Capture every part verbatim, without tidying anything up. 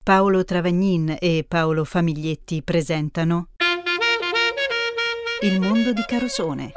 Paolo Travagnin e Paolo Famiglietti presentano Il mondo di Carosone.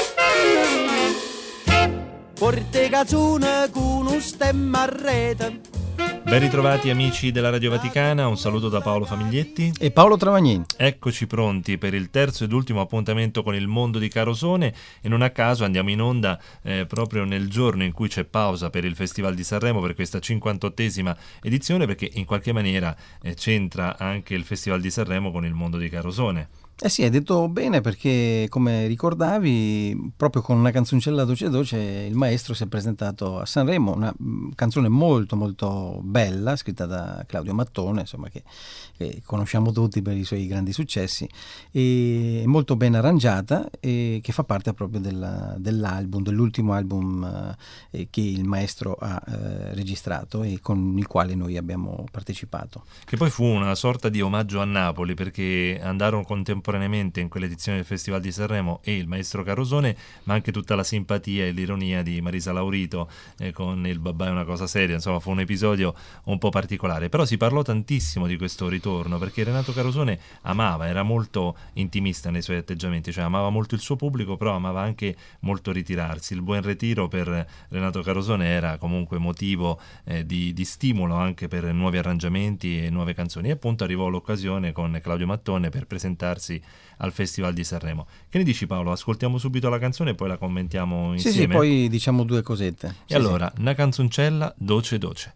Porte cazzone con un stemma a rete. Ben ritrovati amici della Radio Vaticana, un saluto da Paolo Famiglietti e Paolo Travagnin. Eccoci pronti per il terzo ed ultimo appuntamento con il mondo di Carosone e non a caso andiamo in onda eh, proprio nel giorno in cui c'è pausa per il Festival di Sanremo, per questa cinquantottesima edizione, perché in qualche maniera eh, c'entra anche il Festival di Sanremo con il mondo di Carosone. Eh sì, hai detto bene, perché come ricordavi, proprio con una canzoncella Doce Doce il maestro si è presentato a Sanremo, una canzone molto molto bella, scritta da Claudio Mattone, insomma, che, che conosciamo tutti per i suoi grandi successi, e molto ben arrangiata, e che fa parte proprio della, dell'album, dell'ultimo album eh, che il maestro ha eh, registrato e con il quale noi abbiamo partecipato. Che poi fu una sorta di omaggio a Napoli, perché andarono contemporaneamente in quell'edizione del Festival di Sanremo e il maestro Carosone, ma anche tutta la simpatia e l'ironia di Marisa Laurito eh, con il babà è una cosa seria. Insomma, fu un episodio un po' particolare, però si parlò tantissimo di questo ritorno perché Renato Carosone amava, era molto intimista nei suoi atteggiamenti, cioè amava molto il suo pubblico, però amava anche molto ritirarsi. Il buon ritiro per Renato Carosone era comunque motivo eh, di, di stimolo anche per nuovi arrangiamenti e nuove canzoni, e appunto arrivò l'occasione con Claudio Mattone per presentarsi al Festival di Sanremo. Che ne dici, Paolo? Ascoltiamo subito la canzone e poi la commentiamo insieme? Sì, sì, poi diciamo due cosette. E sì, allora, sì. Una canzoncella Doce Doce.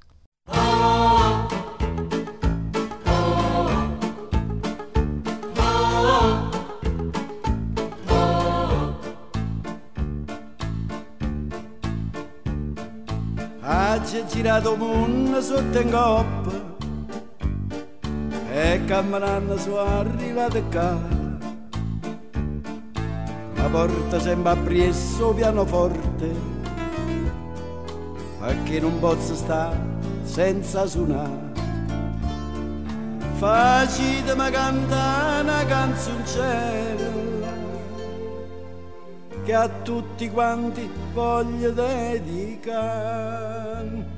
Oggi è girato il mondo sotto in coppa e camminando su arrivate qua, la porta sempre appresso pianoforte, perché non posso stare senza suonare. Facitemi cantare una canzoncella che a tutti quanti voglio dedicare.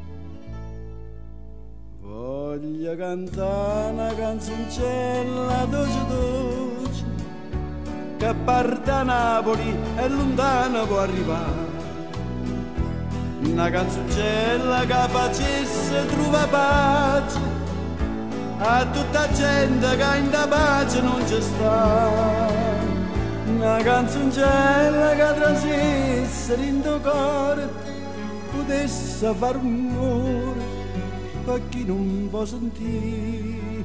Voglio cantare una canzoncella doce doce che parte da Napoli e lontano può arrivare. Una canzoncella che facesse trovare pace a tutta gente che in da pace non c'è sta. Una canzoncella che trasesse in tuo cuore potesse far rumore per chi non può sentire.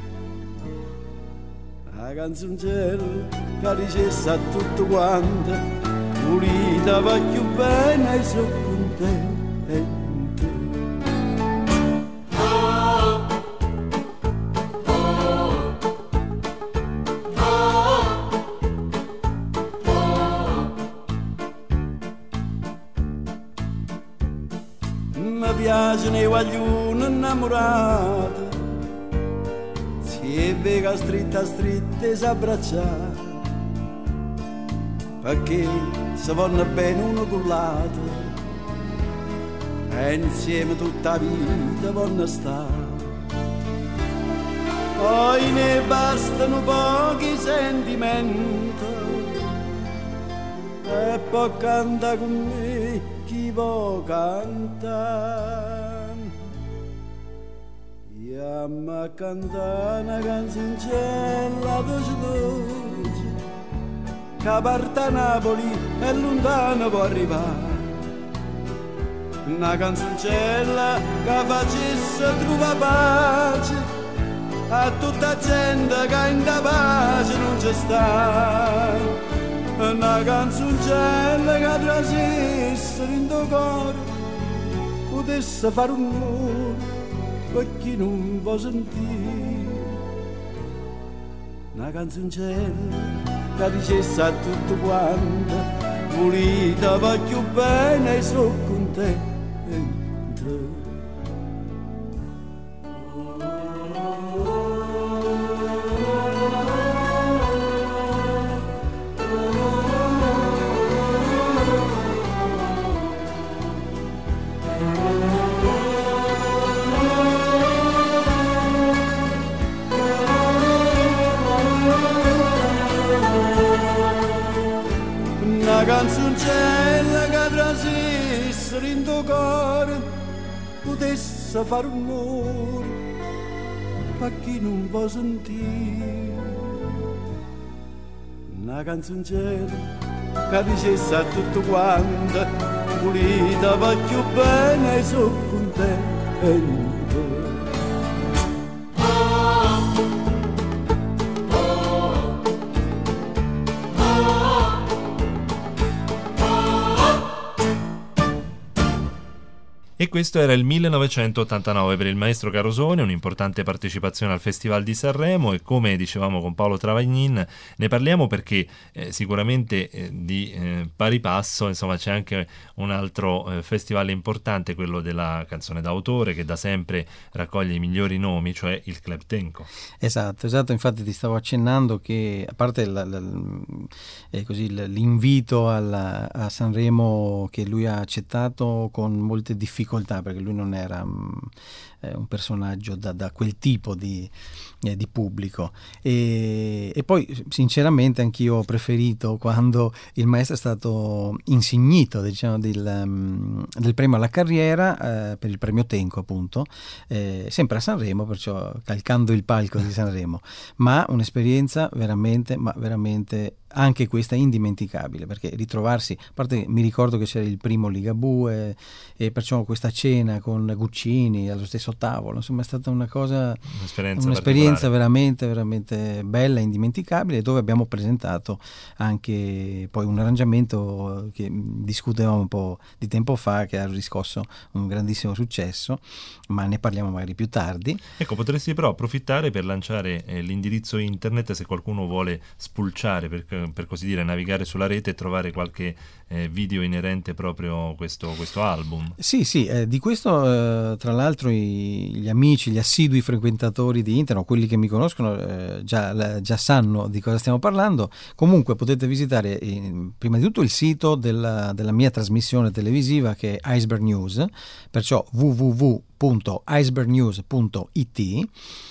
La canzoncella che dicesse a tutto quanto pulita va più bene e sono contento. Mi piacciono i guaglioni innamorati, si vega stritta stritta e s'abbracciare, perché si vanno bene uno con l'altro e insieme tutta la vita vanno stare. Poi ne bastano pochi sentimenti e poi canta con me chi vuol cantare. Chiama a cantare una canzoncella doce doce che parte a Napoli e lontano può arrivare. Una canzoncella che facesse trovare pace a tutta gente che in da pace non c'è sta. Una canzoncella che trasesse in tuo cuore potesse fare un rumore per chi non può sentire. Una canzoncella che dicesse a tutto quanto pulita va più bene e sono contento. canzoncella che trasisse in tuo cuore potesse fare un amore per chi non può sentire. Una canzoncella che dicesse a tutto quanto pulita va più bene e sono contento. E questo era il millenovecentottantanove per il maestro Carosone, un'importante partecipazione al Festival di Sanremo, e come dicevamo con Paolo Travagnin ne parliamo perché eh, sicuramente eh, di eh, pari passo insomma c'è anche un altro eh, festival importante, quello della canzone d'autore, che da sempre raccoglie i migliori nomi, cioè il Club Tenco. Esatto, esatto, infatti ti stavo accennando che a parte la, la, eh, così, l'invito alla, a Sanremo che lui ha accettato con molte difficoltà, perché lui non era um, eh, un personaggio da, da quel tipo di, eh, di pubblico, e, e poi sinceramente anch'io ho preferito quando il maestro è stato insignito, diciamo, del, um, del premio alla carriera, eh, per il premio Tenco appunto, eh, sempre a Sanremo, perciò calcando il palco di Sanremo, ma un'esperienza veramente, ma veramente anche questa indimenticabile, perché ritrovarsi, a parte mi ricordo che c'era il primo Ligabue e, e perciò questa cena con Guccini allo stesso tavolo, insomma è stata una cosa, un'esperienza, un'esperienza veramente veramente bella e indimenticabile, dove abbiamo presentato anche poi un arrangiamento che discutevamo un po' di tempo fa, che ha riscosso un grandissimo successo, ma ne parliamo magari più tardi. Ecco, potresti però approfittare per lanciare eh, l'indirizzo internet se qualcuno vuole spulciare, per, per così dire, navigare sulla rete e trovare qualche eh, video inerente proprio a questo, questo album. Sì, sì, eh, di questo eh, tra l'altro i, gli amici, gli assidui frequentatori di internet, quelli che mi conoscono eh, già, già sanno di cosa stiamo parlando. Comunque potete visitare eh, prima di tutto il sito della, della mia trasmissione televisiva, che è Iceberg News, perciò w w w punto iceberg news punto i t,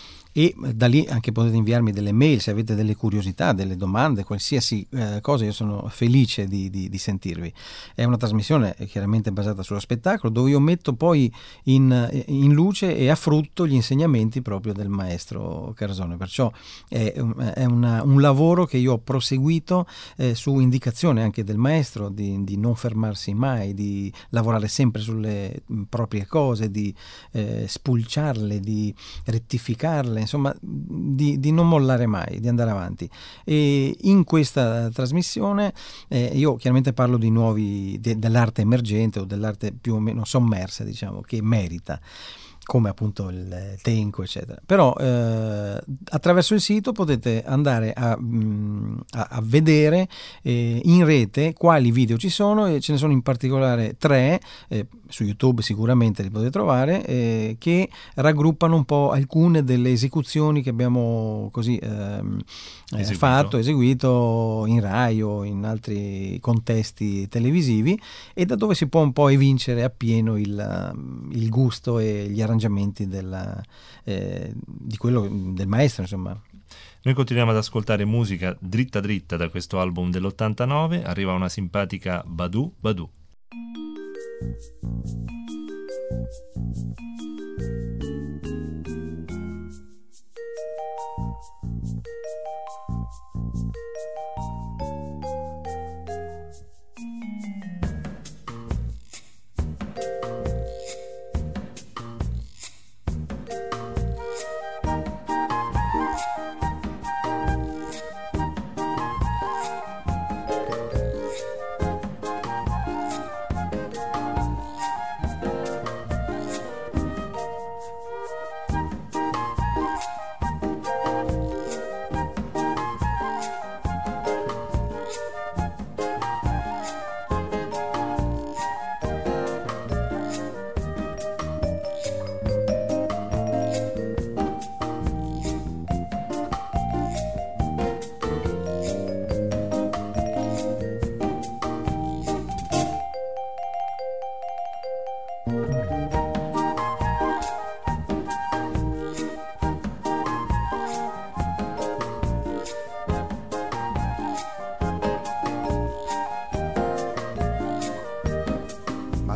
e da lì anche potete inviarmi delle mail se avete delle curiosità, delle domande, qualsiasi eh, cosa, io sono felice di, di, di sentirvi. È una trasmissione chiaramente basata sullo spettacolo, dove io metto poi in, in luce e a frutto gli insegnamenti proprio del maestro Carosone, perciò è, è una, un lavoro che io ho proseguito eh, su indicazione anche del maestro, di, di non fermarsi mai, di lavorare sempre sulle proprie cose, di eh, spulciarle, di rettificarle, insomma di, di non mollare mai, di andare avanti. E in questa trasmissione eh, io chiaramente parlo di nuovi de, dell'arte emergente o dell'arte più o meno sommersa, diciamo, che merita, come appunto il Tenco eccetera, però eh, attraverso il sito potete andare a, a, a vedere eh, in rete quali video ci sono, e ce ne sono in particolare tre, eh, su YouTube sicuramente li potete trovare, eh, che raggruppano un po' alcune delle esecuzioni che abbiamo così ehm, eseguito. Eh, fatto, eseguito in Rai o in altri contesti televisivi, e da dove si può un po' evincere appieno il, il gusto e gli arrangiamenti della, eh, di quello del maestro, insomma. Noi continuiamo ad ascoltare musica dritta dritta da questo album dell'ottantanove. Arriva una simpatica Badu Badu.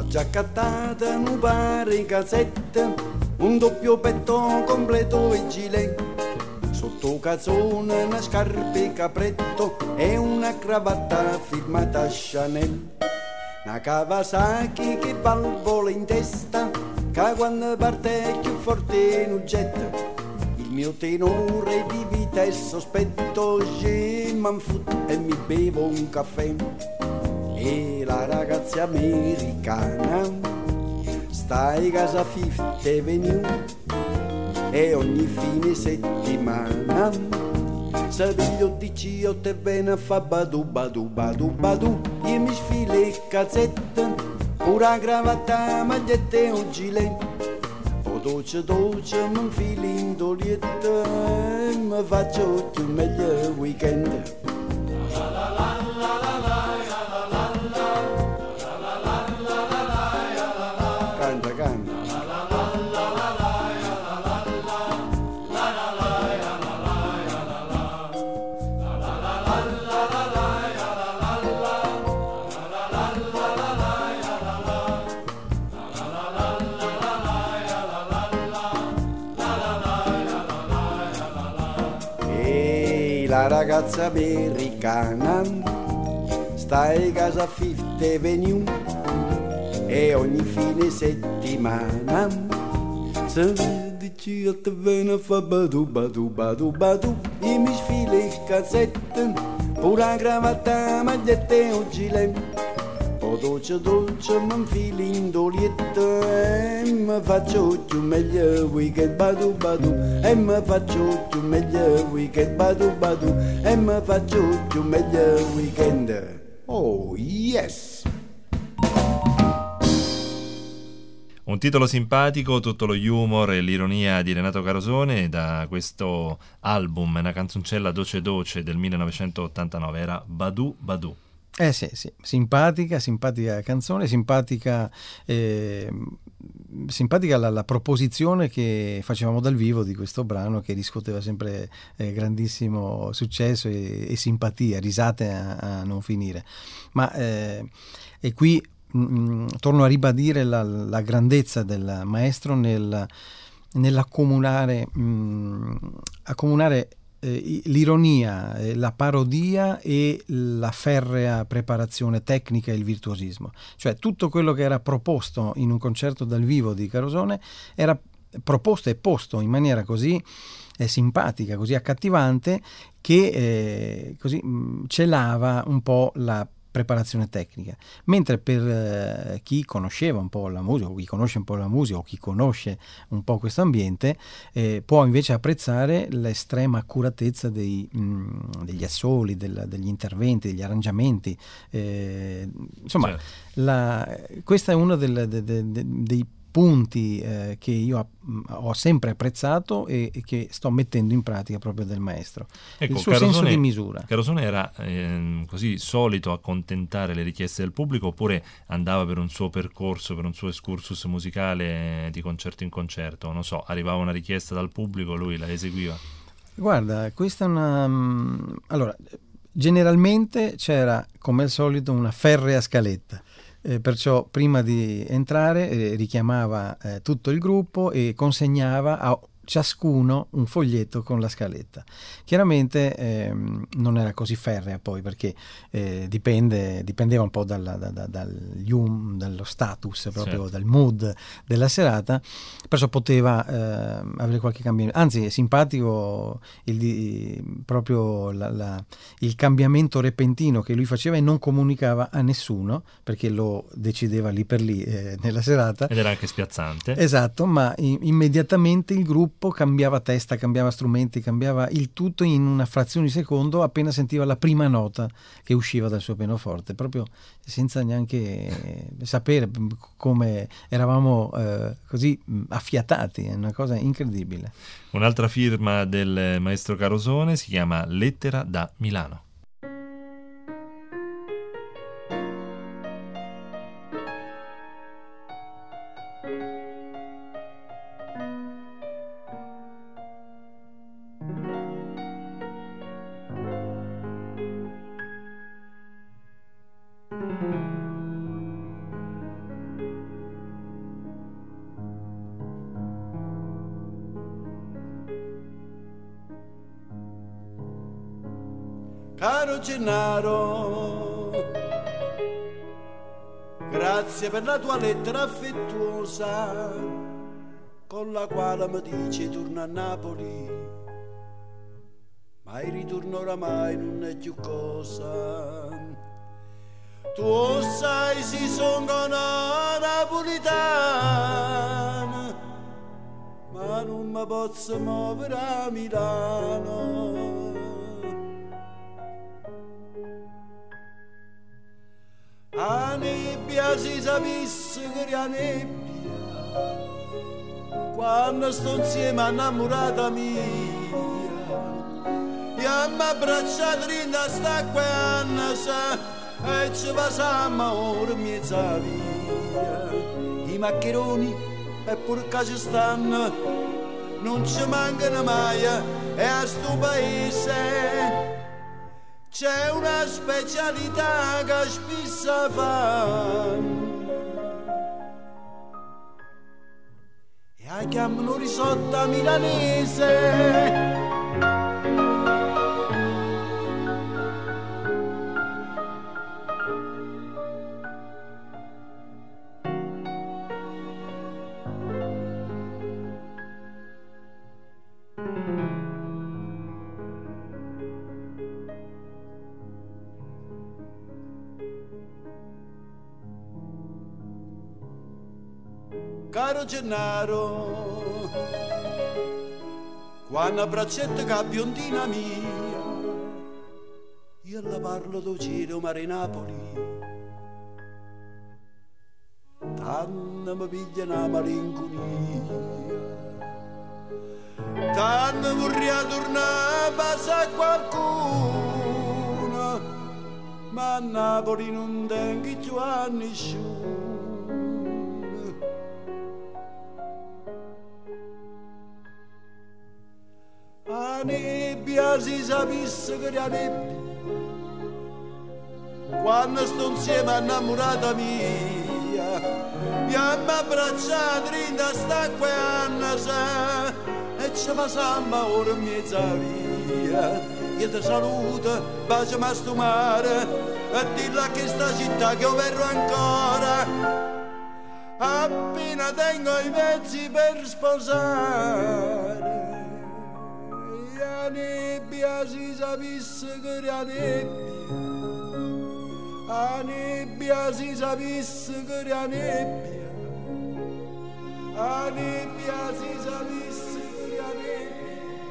giaccattata non pare cazzetta, un doppio petto completo e gilet, sotto calzone una scarpa e capretto e una cravatta firmata Chanel, una Kawasaki che valvola in testa, che quando parte più forte non getta, il mio tenore di vita è sospetto, je m'en fous e mi bevo un caffè. E la ragazza americana sta in casa Fifth Avenue e ogni fine settimana se veglio di ciotto e bene fa badu badu badu badu, io mi sfilo le cazzette, pura cravatta, maglietta e un gilet, o dolce dolce mi infilo in dolietta e mi faccio più meglio il weekend. La ragazza americana sta in casa Fifth Avenue e ogni fine settimana se dici a te bene fa badu badu badu badu, io mi sfilo le cazzette, pura cravatta, maglietta e un gilet, o dolce dolce mi infilo in dolietta e mi faccio più meglio il weekend badu badu, e mi faccio più meglio il weekend badu badu, e mi faccio più meglio il weekend. Oh yes! Un titolo simpatico, tutto lo humor e l'ironia di Renato Carosone da questo album, una canzoncella Doce Doce del millenovecentottantanove, era Badu Badu. Eh sì, sì, simpatica, simpatica canzone, simpatica, eh, simpatica la, la proposizione che facevamo dal vivo di questo brano, che riscuoteva sempre eh, grandissimo successo e, e simpatia, risate a, a non finire. Ma eh, e qui mh, torno a ribadire la, la grandezza del maestro nel, nell'accomunare mh, accomunare Eh, l'ironia, eh, la parodia e la ferrea preparazione tecnica e il virtuosismo. Cioè tutto quello che era proposto in un concerto dal vivo di Carosone era proposto e posto in maniera così eh, simpatica, così accattivante, che eh, così mh, celava un po' la preparazione tecnica, mentre per eh, chi conosceva un po' la musica, o chi conosce un po' la musica, o chi conosce un po' questo ambiente, eh, può invece apprezzare l'estrema accuratezza dei, mh, degli assoli, del, degli interventi, degli arrangiamenti. Eh, insomma, certo. la, questo è uno del, de, de, de, dei punti eh, che io ho sempre apprezzato e, e che sto mettendo in pratica proprio del maestro. Ecco, il suo Carosone, senso di misura. Carosone era eh, così solito accontentare le richieste del pubblico, oppure andava per un suo percorso, per un suo excursus musicale di concerto in concerto? Non so, arrivava una richiesta dal pubblico, lui la eseguiva? Guarda, questa è una... Allora, generalmente c'era, come al solito, una ferrea scaletta. Eh, perciò prima di entrare eh, richiamava eh, tutto il gruppo e consegnava a ciascuno un foglietto con la scaletta. Chiaramente ehm, non era così ferrea poi, perché eh, dipende, dipendeva un po' dalla, da, da, dal hum, dallo status, proprio certo. dal mood della serata, perciò poteva eh, avere qualche cambiamento. Anzi, è simpatico il, proprio la, la, il cambiamento repentino che lui faceva e non comunicava a nessuno, perché lo decideva lì per lì eh, nella serata. Ed era anche spiazzante. Esatto, ma i- immediatamente il gruppo cambiava testa, cambiava strumenti, cambiava il tutto in una frazione di secondo appena sentiva la prima nota che usciva dal suo pianoforte, proprio senza neanche sapere come eravamo eh, così affiatati. È una cosa incredibile. Un'altra firma del maestro Carosone si chiama Lettera da Milano. Caro Gennaro, grazie per la tua lettera affettuosa con la quale mi dici torna a Napoli, ma il ritorno oramai non è più cosa. Tu sai si sono napolitana, ma non mi posso muovere a Milano. A nebbia si sapesse che la nebbia, quando sto insieme innamorata mia, e mi abbracciato rinda sta qua e ci passiamo ora mezza via. I maccheroni e pur che ci stanno non ci mancano mai, e a sto paese c'è una specialità che spesso fa, e la chiamano risotto milanese. Caro Gennaro, quando abbraccetto che biondina mia, io le parlo do cielo mare Napoli, tanto mi piglia una malinconia, tanto vorrei tornare a passare qualcuno, ma a Napoli non tengo più a nessuno. La nebbia si sapesse che la nebbia, quando sto insieme innamorata mia, mi ha abbracciato rinda sta qua e ci passiamo ora in mezza via. Io ti saluto, bacio a sto mare e dillo a questa città che io verrò ancora, appena tengo i mezzi per sposare. La nebbia si sapesse che la nebbia, la nebbia si sapesse che la nebbia, la nebbia si sapesse che la nebbia.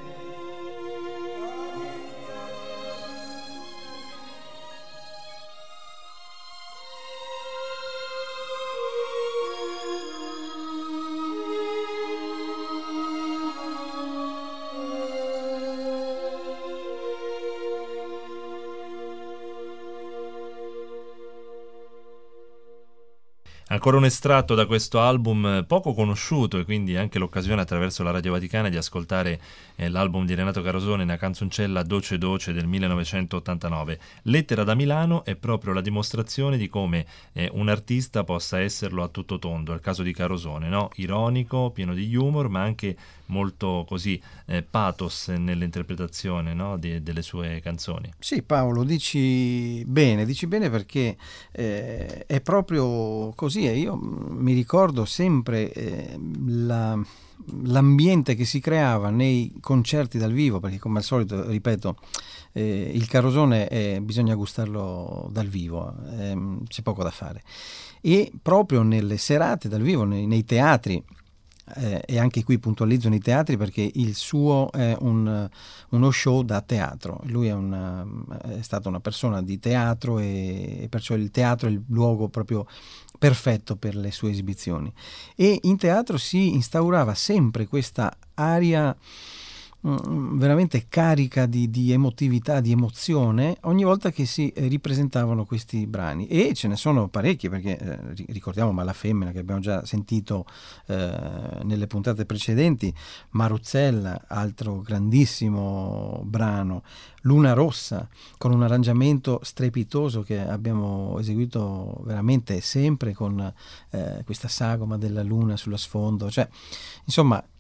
Ancora un estratto da questo album poco conosciuto, e quindi anche l'occasione attraverso la Radio Vaticana di ascoltare eh, l'album di Renato Carosone, Una canzoncella Doce Doce del millenovecentottantanove. Lettera da Milano è proprio la dimostrazione di come eh, un artista possa esserlo a tutto tondo, è il caso di Carosone, no? Ironico, pieno di humor, ma anche molto così eh, pathos nell'interpretazione, no? di, delle sue canzoni. Sì, Paolo, dici bene, dici bene perché eh, è proprio così. Io mi ricordo sempre eh, la, l'ambiente che si creava nei concerti dal vivo, perché come al solito, ripeto, eh, il Carosone eh, bisogna gustarlo dal vivo, eh, c'è poco da fare. E proprio nelle serate dal vivo, nei, nei teatri, Eh, e anche qui puntualizzo nei teatri perché il suo è un, uno show da teatro. Lui è, una, è stata una persona di teatro e, e perciò il teatro è il luogo proprio perfetto per le sue esibizioni. E in teatro si instaurava sempre questa aria veramente carica di, di emotività, di emozione ogni volta che si ripresentavano questi brani, e ce ne sono parecchi perché eh, ricordiamo Mala Femmina che abbiamo già sentito eh, nelle puntate precedenti, Maruzzella, altro grandissimo brano, Luna Rossa con un arrangiamento strepitoso che abbiamo eseguito veramente sempre con eh, questa sagoma della luna sullo sfondo, cioè insomma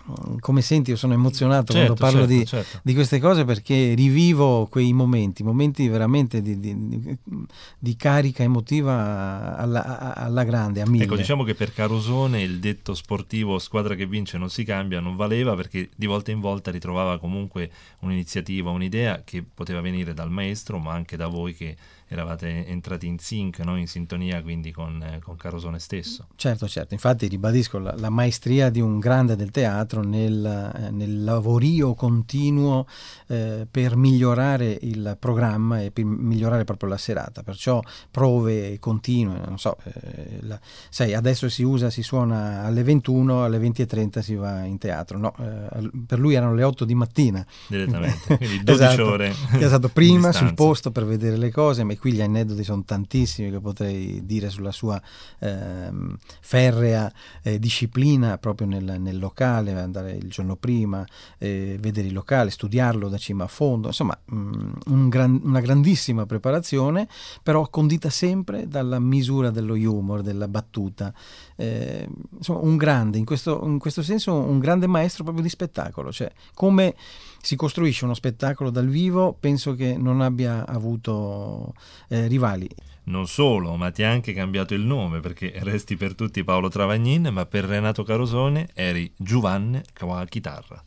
come senti, io sono emozionato certo, quando parlo certo, di, certo. di queste cose, perché rivivo quei momenti, momenti veramente di, di, di carica emotiva alla, alla grande, a mille. Ecco, diciamo che per Carosone il detto sportivo squadra che vince non si cambia non valeva, perché di volta in volta ritrovava comunque un'iniziativa, un'idea che poteva venire dal maestro, ma anche da voi che eravate entrati in sync, no? In sintonia quindi con, eh, con Carosone stesso. Certo, certo, infatti ribadisco la, la maestria di un grande del teatro nel, eh, nel lavorio continuo eh, per migliorare il programma e per migliorare proprio la serata, perciò prove continue, non so, eh, la, sai, adesso si usa, si suona alle ventuno, alle venti e trenta si va in teatro, no, eh, per lui erano le otto di mattina. Direttamente, quindi dodici esatto, ore esatto, prima di sul posto per vedere le cose, ma qui gli aneddoti sono tantissimi che potrei dire sulla sua ehm, ferrea eh, disciplina proprio nel, nel locale, andare il giorno prima, eh, vedere il locale, studiarlo da cima a fondo, insomma mh, un gran, una grandissima preparazione, però condita sempre dalla misura dello humor, della battuta, eh, insomma un grande, in questo, in questo senso un grande maestro proprio di spettacolo, cioè come si costruisce uno spettacolo dal vivo, penso che non abbia avuto eh, rivali. Non solo, ma ti ha anche cambiato il nome, perché resti per tutti Paolo Travagnin, ma per Renato Carosone eri Giovanni con la chitarra.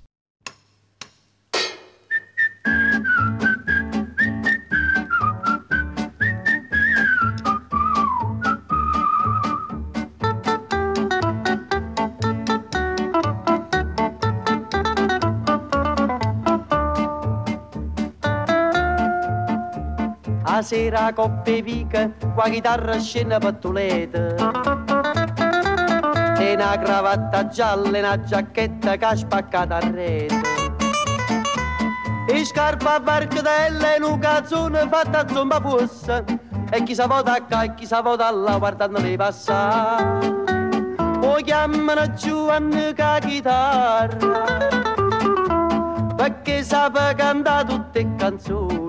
A sera coppe vica, qua chitarra scena pattuleta e una cravatta gialla e una giacchetta che ha spaccato a rete e scarpa a barcatella e un cazzone fatta a zomba fossa e chi sa vota qua e chi sa vota là guardando le passare o chiamano Giovanni con la chitarra perché sa cantare tutte le canzoni.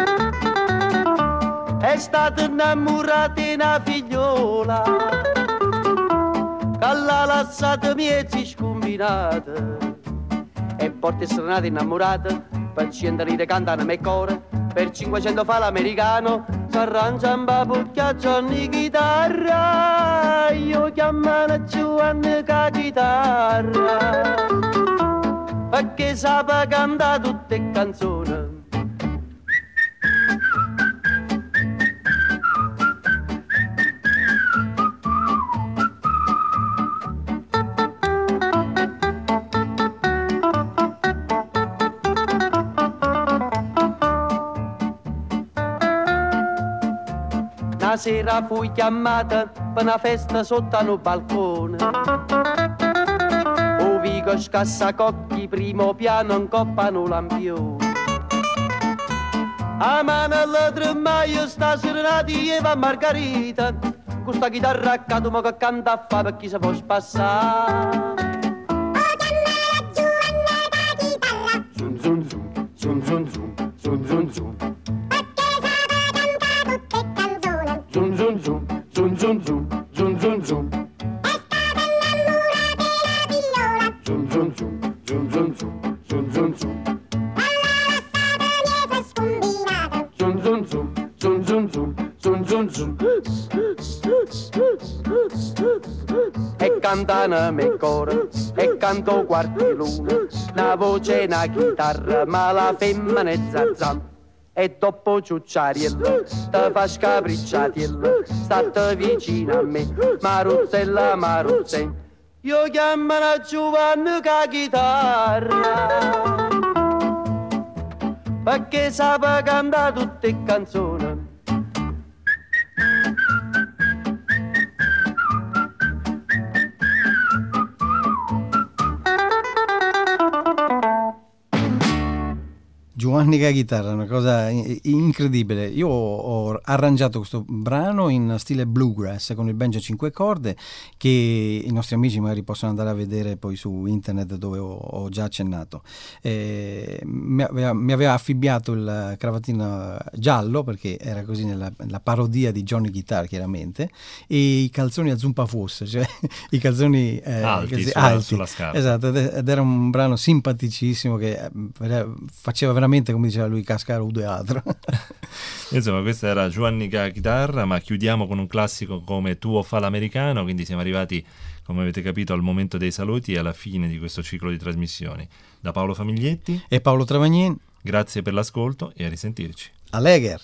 È stata innamorata di una figliola che l'ha lasciata miezzi scombinata e porta stronata innamorata per cento lire cantano me core per cinquecento fa l'americano s'arrangia un papucchiaccio di chitarra io chiamano Giovanni con la chitarra perché sa cantare tutte le canzoni. Una sera fui chiamata per una festa sotto un balcone. O vico scassacocchi, primo piano, in coppa un lampione. A mano alla tremaia sta serenati Eva Margarita. Con sta chitarra accanto ma che canta a fa per chi si può spassare. O chiamare Giovanni da chitarra. Zum zum zum, zum zum zum, zum zum zum. Zum zum zum, zum zum zum, zum zum zum. È stata innamorata della figliola. Zum zum zum, zum zum zum, zum zum zum. Alla lasciata miezza scombinata. Zum zum zum, zum zum zum, zum zum zum. E cantana me core, e canto quarti luna. Una voce e una chitarra, ma la femmina è zazzan. E dopo ciucciariello, te fa scapricciatiello, state vicino a me, Maruzzella, Maruzzella. Io chiamano Giovanni con la chitarra, perché sa cantare tutte le canzoni. Giovanni con la chitarra è una cosa incredibile. Io ho arrangiato questo brano in stile bluegrass con il banjo a cinque corde, che i nostri amici magari possono andare a vedere poi su internet, dove ho, ho già accennato. Eh, me mi aveva, mi aveva affibbiato il cravattino giallo, perché era così nella, nella parodia di Johnny Guitar, chiaramente, e i calzoni a zumpa fusse, cioè i calzoni eh, alti, così, sulla, alti. sulla scarpa. Esatto, ed era un brano simpaticissimo che faceva veramente, come diceva lui, cascare un teatro. Insomma, questa era Giovannica Chitarra, ma chiudiamo con un classico come Tuo fa l'americano, quindi siamo arrivati, come avete capito, al momento dei saluti e alla fine di questo ciclo di trasmissioni. Da Paolo Famiglietti e Paolo Travagnin, grazie per l'ascolto e a risentirci. Allegher.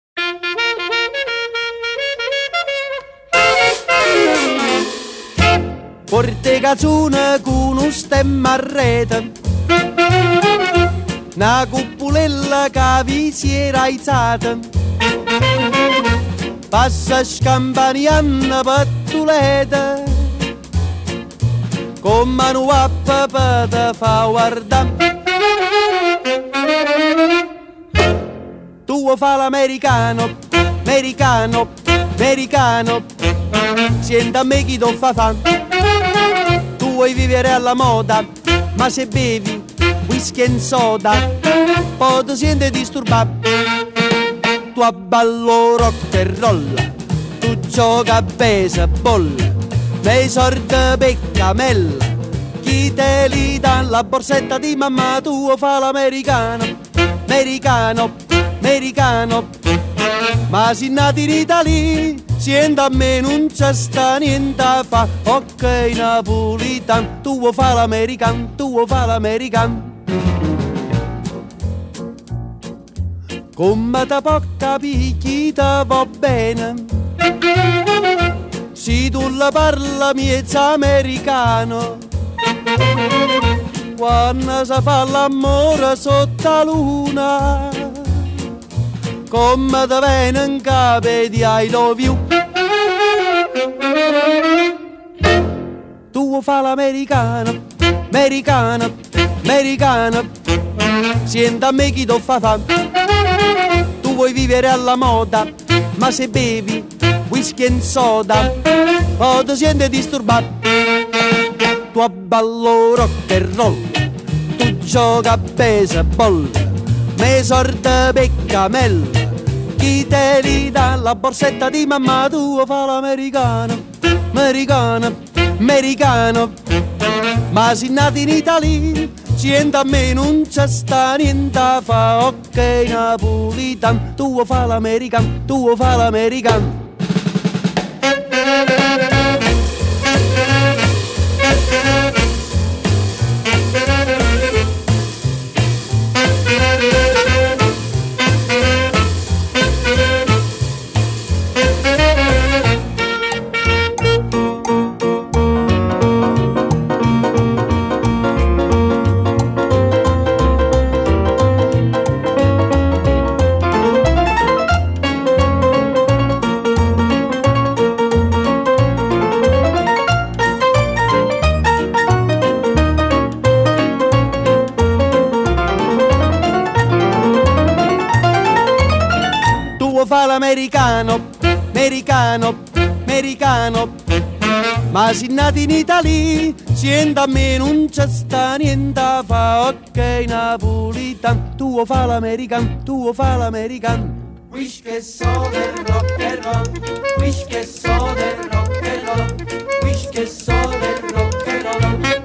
Porte cazzone con un stemma a rete, una cuppulella che vi si era alzata, passa scampanianna pattuleta, con mano a papà te fa guardare. Tu fa l'americano, americano, americano, senta a me chi ti fa fa. Tu vuoi vivere alla moda, ma se bevi whisky e soda, poi ti senti disturbato. Tu abballo rock e roll, tu gioca a baseball, nei sordi peccamella, chi te li dà la borsetta di mamma. Tu fa l'americano, americano, americano, ma si nati in Italia, siendo a me non c'è sta niente a fa. Ok napolitan, tu fa l'americano, tu fa l'americano. Come te può capire chi te va bene, se tu la parla miezza americano, quando si fa l'amore sotto la luna, come te viene in capo di I love you. Tu fa l'americano, americano, americano, senta a me chi ti fa fa. Tu vuoi vivere alla moda, ma se bevi whisky e soda, poi ti senti disturbato. Tu abballo rock e roll, tu gioca a baseball, me sorte peccamella, chi te li dà la borsetta di mamma. Tu fa l'americano, americano, americano, ma si nati in Italia, siendo a me non c'è sta niente a fa. Ok napolitan, tu fa l'americano, tu fa l'americano. Americano, americano, americano, ma si nati in Italia, siendo a me non c'è sta niente a fa. Ok napolitan, tu fa l'americano, tu fa l'americano. Wish che so del rock and roll, wish che so del rock and roll, wish che so del rock and roll.